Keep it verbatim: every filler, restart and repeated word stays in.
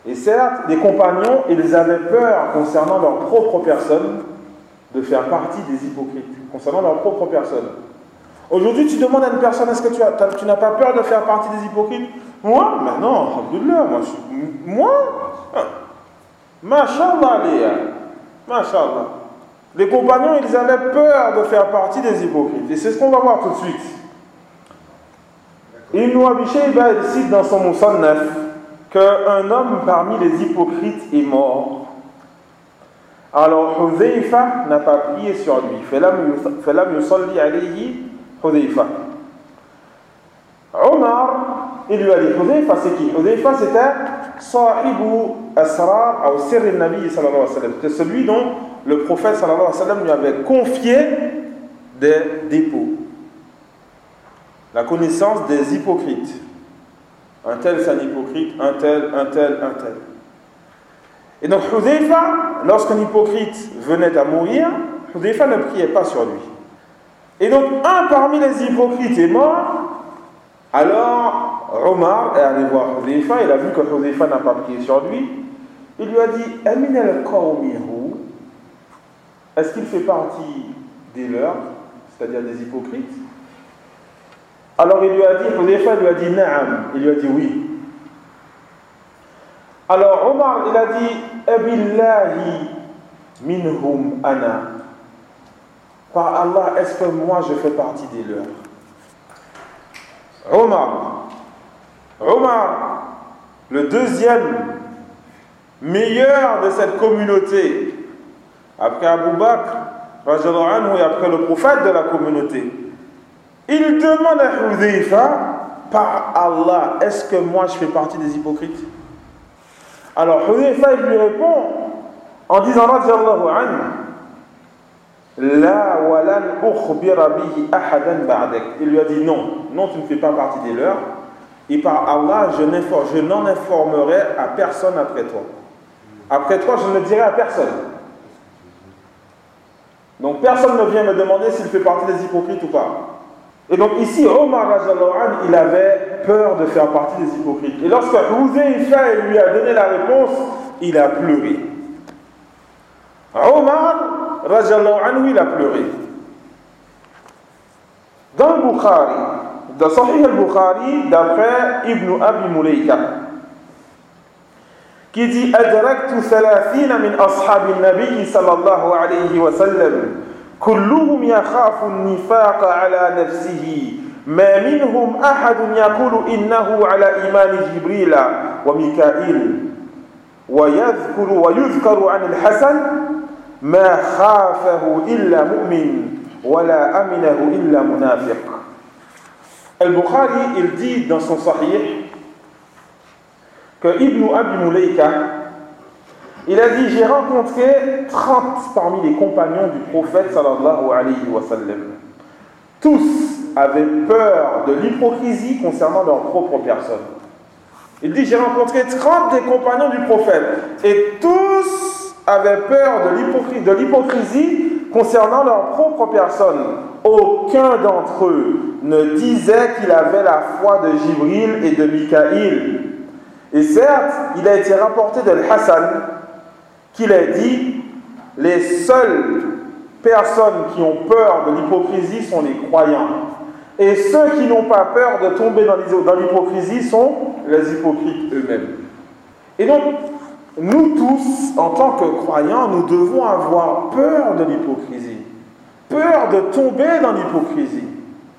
Et certes, les compagnons, ils avaient peur concernant leur propre personne de faire partie des hypocrites, concernant leur propre personne. Aujourd'hui, tu demandes à une personne, est-ce que tu, as, tu n'as pas peur de faire partie des hypocrites? Moi? Mais non, alhamdoulilah, moi, je, moi? Masha'Allah, Léa. Masha'Allah. Les compagnons, ils avaient peur de faire partie des hypocrites. Et c'est ce qu'on va voir tout de suite. Ibn Abi Shayba, il cite dans son Musannaf qu'un homme parmi les hypocrites est mort. Alors Hudhayfa n'a pas prié sur lui. Falam yusalli alayhi Hudhayfa. Omar, il lui a dit, Hudhayfa c'est qui? Hudhayfa c'était Sahibu Asrar ou Sirr al-Nabi sallallahu alayhi wa sallam. C'était celui dont le prophète sallallahu alayhi wa sallam lui avait confié des dépôts. La connaissance des hypocrites. Un tel c'est un hypocrite, un tel, un tel, un tel. Et donc Hudhayfa, lorsqu'un hypocrite venait à mourir, Hudhayfa ne priait pas sur lui. Et donc un parmi les hypocrites est mort. Alors Omar est allé voir Hudhayfa, il a vu que Hudhayfa n'a pas prié sur lui. Il lui a dit, Amin al-Qawmihu, est-ce qu'il fait partie des leurs, c'est-à-dire des hypocrites? Alors il lui a dit, Hudhayfa lui a dit Na'am, il lui a dit oui. Alors Omar il a dit Abillahi minhum ana. Par Allah, est-ce que moi je fais partie des leurs? Omar, Omar, le deuxième meilleur de cette communauté, après Abu Bakr, radhiyallahu anhu, et après le prophète de la communauté, il demande à Hudhayfa, par Allah, est-ce que moi je fais partie des hypocrites? Alors Hudhayfa il lui répond en disant radhiyallahu anhu, La walan ukhbira bihi ahadan ba'dak. Il lui a dit non, non tu ne fais pas partie des leurs, et par Allah je n'en informerai à personne après toi. Après toi je ne dirai à personne. Donc personne ne vient me demander s'il fait partie des hypocrites ou pas. Et donc ici, Omar radhiyallahu anhu, il avait peur de faire partie des hypocrites. Et lorsque Hudhayfa lui a donné la réponse, il a pleuré. Omar radhiyallahu anhu, il a pleuré. Dans le Bukhari, dans Sahih al-Bukhari, d'après Ibn Abi Mulayka, qui dit Adraktu thalathina min ashabi al-Nabi sallallahu alayhi wa sallam. كلهم يخاف النفاق على نفسه ما منهم أحد يقول إنه على إيمان جبريل وميكائيل ويذكر ويذكر عن الحسن ما خافه إلا مؤمن ولا أمنه إلا منافق. Al-Bukhari il dit dans son Sahih que Ibn Abi Mulayka il a dit, j'ai rencontré trente parmi les compagnons du prophète sallallahu alayhi wa sallam. Tous avaient peur de l'hypocrisie concernant leur propre personne. Il dit, j'ai rencontré trente des compagnons du prophète et tous avaient peur de l'hypocrisie concernant leur propre personne. Aucun d'entre eux ne disait qu'il avait la foi de Jibril et de Mikaïl. Et certes, il a été rapporté de Al-Hassan qu'il a dit, les seules personnes qui ont peur de l'hypocrisie sont les croyants. Et ceux qui n'ont pas peur de tomber dans l'hypocrisie sont les hypocrites eux-mêmes. Et donc, nous tous, en tant que croyants, nous devons avoir peur de l'hypocrisie. Peur de tomber dans l'hypocrisie.